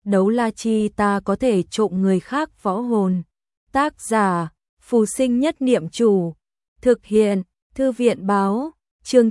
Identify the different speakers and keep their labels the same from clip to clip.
Speaker 1: đấu la chi ta có thể trộm người khác võ hồn. Tác giả, Phù Sinh Nhất Niệm Chủ. Thực hiện, Thư viện Báo. Chương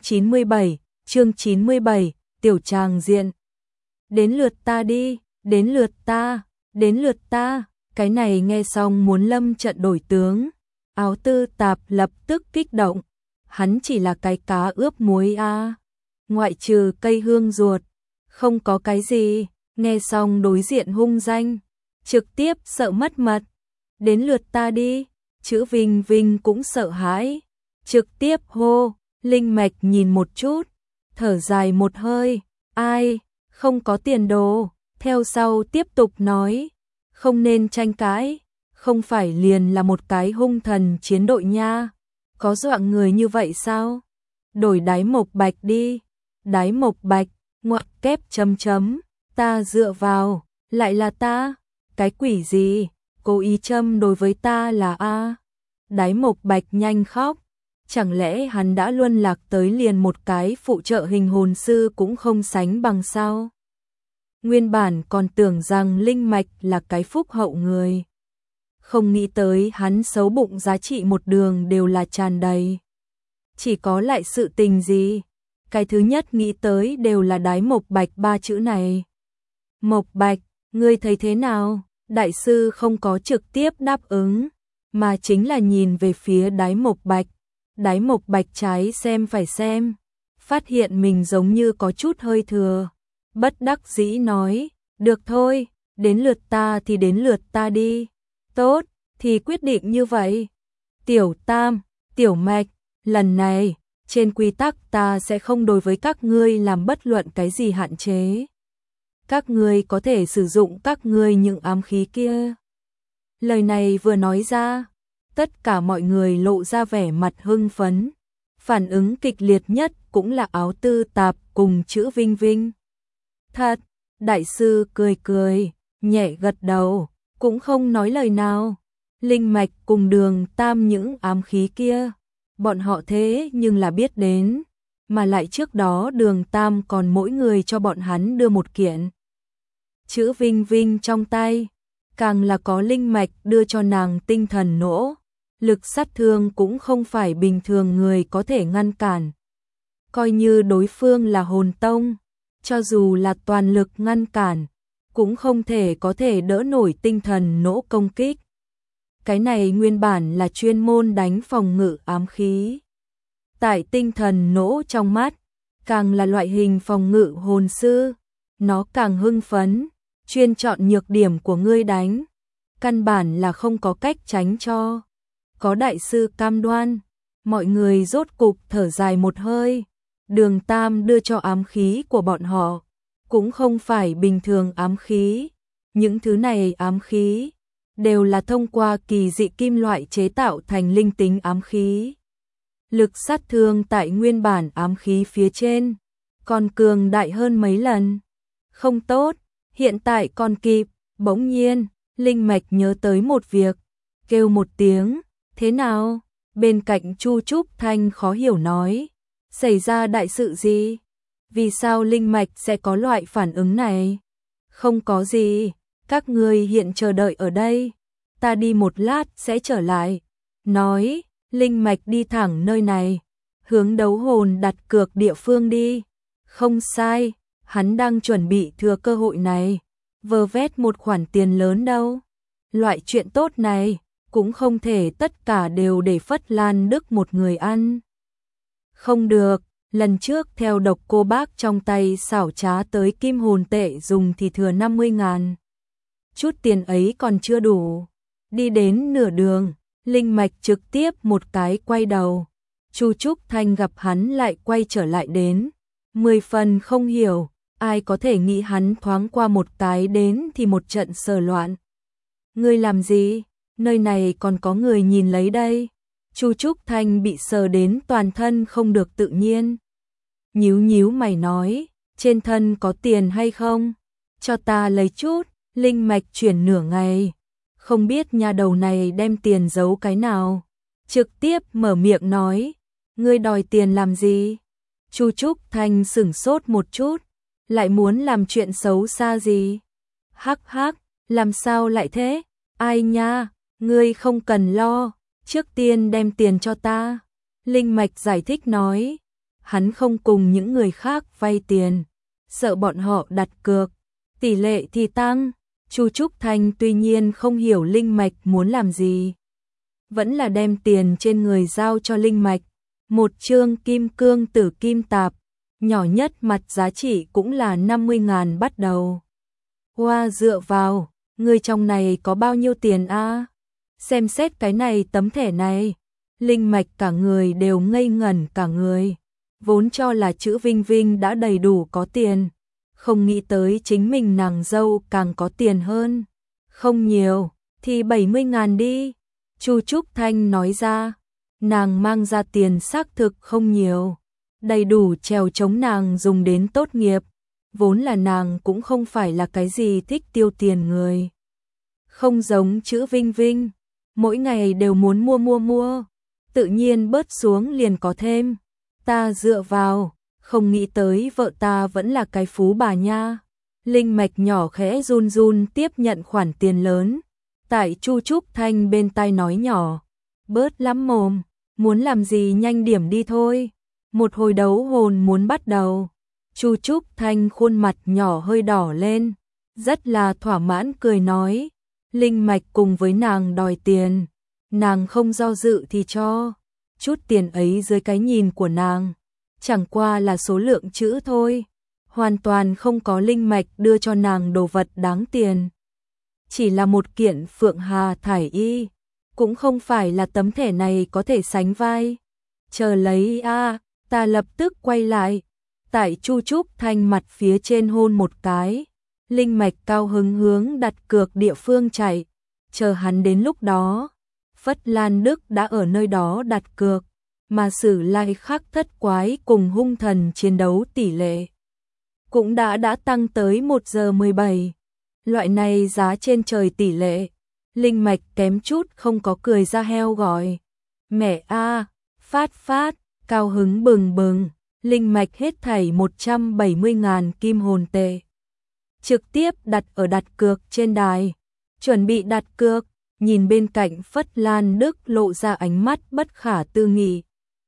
Speaker 1: 97, tiểu tràng diện. Đến lượt ta đi, đến lượt ta, đến lượt ta. Cái này nghe xong muốn lâm trận đổi tướng. Áo Tư Tạp lập tức kích động. Hắn chỉ là cái cá ướp muối a, ngoại trừ cây hương ruột, không có cái gì. Nghe xong đối diện hung danh, trực tiếp sợ mất mật. Đến lượt ta đi. Chữ Vinh Vinh cũng sợ hãi, trực tiếp hô. Linh Mạch nhìn một chút, thở dài một hơi, ai, không có tiền đồ. Theo sau tiếp tục nói, không nên tranh cãi, không phải liền là một cái hung thần chiến đội nha, có dọa người như vậy sao? Đổi Đái Mộc Bạch đi. Đái Mộc Bạch, ngoặc kép chấm chấm, ta dựa vào, lại là ta, cái quỷ gì, cố ý châm đối với ta là a. Đái Mộc Bạch nhanh khóc, chẳng lẽ hắn đã luân lạc tới liền một cái phụ trợ hình hồn sư cũng không sánh bằng sao? Nguyên bản còn tưởng rằng Linh Mạch là cái phúc hậu người, không nghĩ tới hắn xấu bụng giá trị một đường đều là tràn đầy. Chỉ có lại sự tình gì? Cái thứ nhất nghĩ tới đều là Đái Mộc Bạch ba chữ này. Mộc Bạch, ngươi thấy thế nào? Đại sư không có trực tiếp đáp ứng, mà chính là nhìn về phía Đái Mộc Bạch. Đái Mộc Bạch trái xem phải xem, phát hiện mình giống như có chút hơi thừa. Bất đắc dĩ nói, được thôi, đến lượt ta thì đến lượt ta đi. Tốt, thì quyết định như vậy. Tiểu Tam, Tiểu Mạch, lần này, trên quy tắc ta sẽ không đối với các ngươi làm bất luận cái gì hạn chế. Các ngươi có thể sử dụng các ngươi những ám khí kia. Lời này vừa nói ra, tất cả mọi người lộ ra vẻ mặt hưng phấn. Phản ứng kịch liệt nhất cũng là Áo Tư Tạp cùng chữ Vinh Vinh. Thật, đại sư cười cười, nhẹ gật đầu, cũng không nói lời nào. Linh Mạch cùng Đường Tam những ám khí kia, bọn họ thế nhưng là biết đến, mà lại trước đó Đường Tam còn mỗi người cho bọn hắn đưa một kiện. Chữ Vinh Vinh trong tay, càng là có Linh Mạch đưa cho nàng tinh thần nỗ, lực sát thương cũng không phải bình thường người có thể ngăn cản. Coi như đối phương là hồn tông, cho dù là toàn lực ngăn cản, cũng không thể có thể đỡ nổi tinh thần nỗ công kích. Cái này nguyên bản là chuyên môn đánh phòng ngự ám khí. Tại tinh thần nỗ trong mắt, càng là loại hình phòng ngự hồn sư, nó càng hưng phấn, chuyên chọn nhược điểm của ngươi đánh, căn bản là không có cách tránh cho. Có đại sư cam đoan, mọi người rốt cục thở dài một hơi. Đường Tam đưa cho ám khí của bọn họ, cũng không phải bình thường ám khí. Những thứ này ám khí đều là thông qua kỳ dị kim loại chế tạo thành linh tính ám khí. Lực sát thương tại nguyên bản ám khí phía trên còn cường đại hơn mấy lần. Không tốt, hiện tại còn kịp. Bỗng nhiên, Linh Mạch nhớ tới một việc, kêu một tiếng, thế nào? Bên cạnh Chu Trúc Thanh khó hiểu nói, xảy ra đại sự gì? Vì sao Linh Mạch sẽ có loại phản ứng này? Không có gì, các ngươi hiện chờ đợi ở đây, ta đi một lát sẽ trở lại. Nói, Linh Mạch đi thẳng nơi này, hướng đấu hồn đặt cược địa phương đi. Không sai, hắn đang chuẩn bị thừa cơ hội này, vơ vét một khoản tiền lớn đâu. Loại chuyện tốt này, cũng không thể tất cả đều để Phất Lan Đức một người ăn. Không được, lần trước theo Độc Cô Bác trong tay xảo trá tới kim hồn tệ dùng thì thừa 50.000. Chút tiền ấy còn chưa đủ. Đi đến nửa đường, Linh Mạch trực tiếp một cái quay đầu. Chu Trúc Thanh gặp hắn lại quay trở lại đến, 10 phần không hiểu, ai có thể nghĩ hắn thoáng qua một cái đến thì một trận sờ loạn. Ngươi làm gì? Nơi này còn có người nhìn lấy đây. Chu Trúc Thanh bị sờ đến toàn thân không được tự nhiên. Nhíu nhíu mày nói, trên thân có tiền hay không? Cho ta lấy chút. Linh Mạch chuyển nửa ngày, không biết nhà đầu này đem tiền giấu cái nào. Trực tiếp mở miệng nói, ngươi đòi tiền làm gì? Chu Trúc Thanh sửng sốt một chút, lại muốn làm chuyện xấu xa gì? Hắc hắc, làm sao lại thế? Ai nha, ngươi không cần lo, trước tiên đem tiền cho ta. Linh Mạch giải thích nói, hắn không cùng những người khác vay tiền, sợ bọn họ đặt cược, tỷ lệ thì tăng. Chu Trúc Thanh tuy nhiên không hiểu Linh Mạch muốn làm gì, vẫn là đem tiền trên người giao cho Linh Mạch. Một chương kim cương tử kim tạp, nhỏ nhất mặt giá trị cũng là 50.000 bắt đầu. Hoa dựa vào, người trong này có bao nhiêu tiền a? Xem xét cái này tấm thẻ này. Linh Mạch cả người đều ngây ngẩn cả người. Vốn cho là chữ Vinh Vinh đã đầy đủ có tiền, không nghĩ tới chính mình nàng dâu càng có tiền hơn. Không nhiều, thì 70.000 đi. Chu Trúc Thanh nói ra, nàng mang ra tiền xác thực không nhiều, đầy đủ trèo chống nàng dùng đến tốt nghiệp. Vốn là nàng cũng không phải là cái gì thích tiêu tiền người. Không giống chữ Vinh Vinh, mỗi ngày đều muốn mua, tự nhiên bớt xuống liền có thêm. Ta dựa vào, không nghĩ tới vợ ta vẫn là cái phú bà nha. Linh Mạch nhỏ khẽ run run tiếp nhận khoản tiền lớn. Tại Chu Trúc Thanh bên tai nói nhỏ, bớt lắm mồm, muốn làm gì nhanh điểm đi thôi. Một hồi đấu hồn muốn bắt đầu. Chu Trúc Thanh khuôn mặt nhỏ hơi đỏ lên, rất là thỏa mãn cười nói, Linh Mạch cùng với nàng đòi tiền, nàng không do dự thì cho. Chút tiền ấy dưới cái nhìn của nàng, chẳng qua là số lượng chữ thôi, hoàn toàn không có Linh Mạch đưa cho nàng đồ vật đáng tiền. Chỉ là một kiện Phượng Hà thải y, cũng không phải là tấm thẻ này có thể sánh vai. Chờ lấy a, ta lập tức quay lại. Tại Chu Trúc Thanh mặt phía trên hôn một cái, Linh Mạch cao hứng hướng đặt cược địa phương chạy, chờ hắn đến lúc đó. Phất Lan Đức đã ở nơi đó đặt cược, mà Sử Lai Khắc Thất Quái cùng hung thần chiến đấu tỷ lệ cũng đã tăng tới 1 giờ 17. Loại này giá trên trời tỷ lệ, Linh Mạch kém chút không có cười ra heo gọi. Mẹ a, phát, cao hứng bừng bừng. Linh Mạch hết thảy 170.000 kim hồn tệ, trực tiếp đặt ở đặt cược trên đài, chuẩn bị đặt cược. Nhìn bên cạnh Phất Lan Đức lộ ra ánh mắt bất khả tư nghị.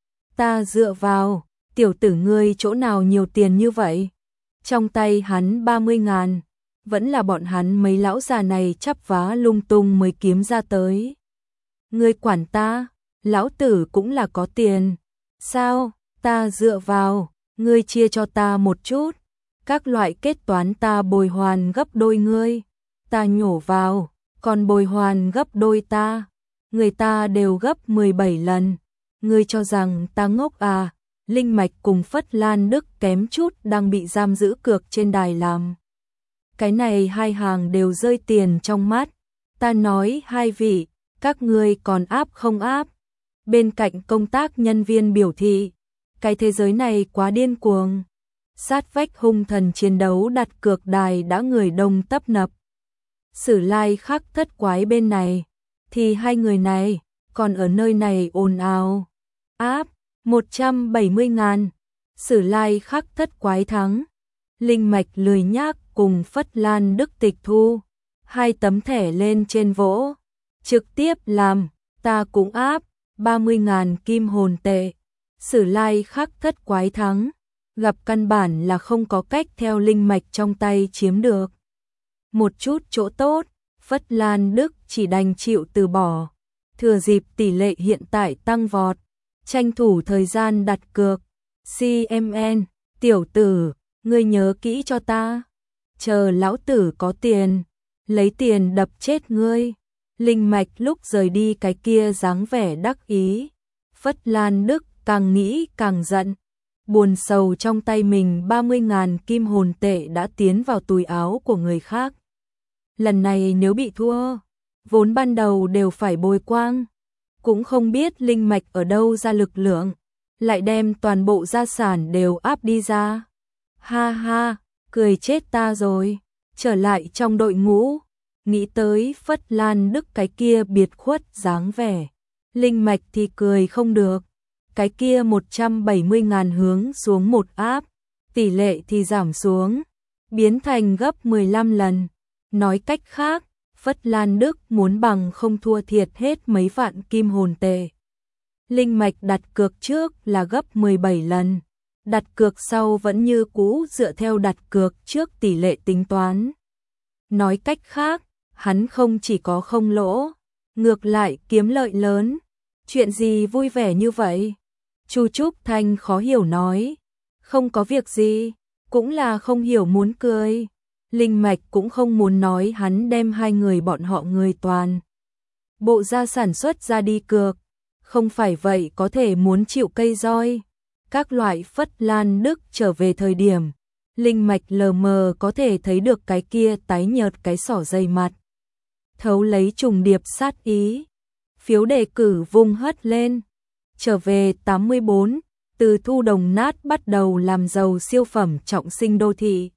Speaker 1: Ta dựa vào, tiểu tử ngươi chỗ nào nhiều tiền như vậy? Trong tay hắn 30.000, vẫn là bọn hắn mấy lão già này chắp vá lung tung mới kiếm ra tới. Ngươi quản ta, lão tử cũng là có tiền. Sao? Ta dựa vào, ngươi chia cho ta một chút, các loại kết toán ta bồi hoàn gấp đôi ngươi. Ta nhổ vào, còn bồi hoàn gấp đôi ta, người ta đều gấp 17 lần. Ngươi cho rằng ta ngốc à? Linh Mạch cùng Phất Lan Đức kém chút đang bị giam giữ cược trên đài làm. Cái này hai hàng đều rơi tiền trong mắt. Ta nói hai vị, các ngươi còn áp không áp? Bên cạnh công tác nhân viên biểu thị, cái thế giới này quá điên cuồng. Sát vách hung thần chiến đấu đặt cược đài đã người đông tấp nập. Sử Lai Khắc Thất Quái bên này, thì hai người này còn ở nơi này ồn ào. Áp 170.000, Sử Lai Khắc Thất Quái thắng. Linh Mạch lười nhác cùng Phất Lan Đức tịch thu, hai tấm thẻ lên trên vỗ, trực tiếp làm, ta cũng áp 30.000 kim hồn tệ. Sử Lai Khắc Thất Quái thắng, gặp căn bản là không có cách theo Linh Mạch trong tay chiếm được một chút chỗ tốt. Phất Lan Đức chỉ đành chịu từ bỏ, thừa dịp tỷ lệ hiện tại tăng vọt, tranh thủ thời gian đặt cược. CMN, tiểu tử, ngươi nhớ kỹ cho ta, chờ lão tử có tiền, lấy tiền đập chết ngươi. Linh Mạch lúc rời đi cái kia dáng vẻ đắc ý, Phất Lan Đức càng nghĩ càng giận, buồn sầu trong tay mình 30.000 kim hồn tệ đã tiến vào túi áo của người khác. Lần này nếu bị thua, vốn ban đầu đều phải bồi quang, cũng không biết Linh Mạch ở đâu ra lực lượng, lại đem toàn bộ gia sản đều áp đi ra. Ha ha, cười chết ta rồi, trở lại trong đội ngũ, nghĩ tới Phất Lan Đức cái kia biệt khuất dáng vẻ, Linh Mạch thì cười không được. Cái kia 170.000 hướng xuống một áp, tỷ lệ thì giảm xuống, biến thành gấp 15 lần. Nói cách khác, Phất Lan Đức muốn bằng không thua thiệt hết mấy vạn kim hồn tệ. Linh mạch đặt cược trước là gấp 17 lần, đặt cược sau vẫn như cũ dựa theo đặt cược trước tỷ lệ tính toán. Nói cách khác, hắn không chỉ có không lỗ, ngược lại kiếm lợi lớn. Chuyện gì vui vẻ như vậy? Chu Trúc Thanh khó hiểu nói. Không có việc gì, cũng là không hiểu muốn cười. Linh mạch cũng không muốn nói hắn đem hai người bọn họ người toàn bộ ra sản xuất ra đi cược. Không phải vậy có thể muốn chịu cây roi. Các loại Phất Lan Đức trở về thời điểm, Linh mạch lờ mờ có thể thấy được cái kia tái nhợt cái sỏ dày mặt. Thấu lấy trùng điệp sát ý. Phiếu đề cử vung hất lên. Trở về 84, từ thu đồng nát bắt đầu làm giàu siêu phẩm trọng sinh đô thị.